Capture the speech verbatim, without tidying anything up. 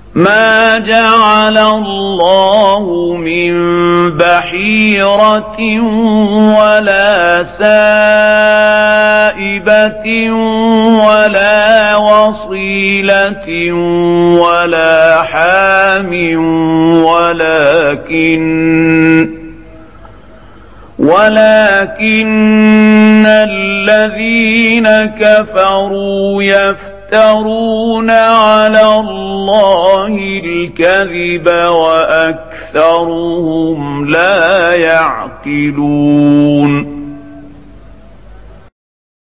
ما جعل الله من بحيرة ولا سائبة ولا وصيلة ولا حام ولكن ولكن الذين كفروا يفترون على الله الكذب وأكثرهم لا يعقلون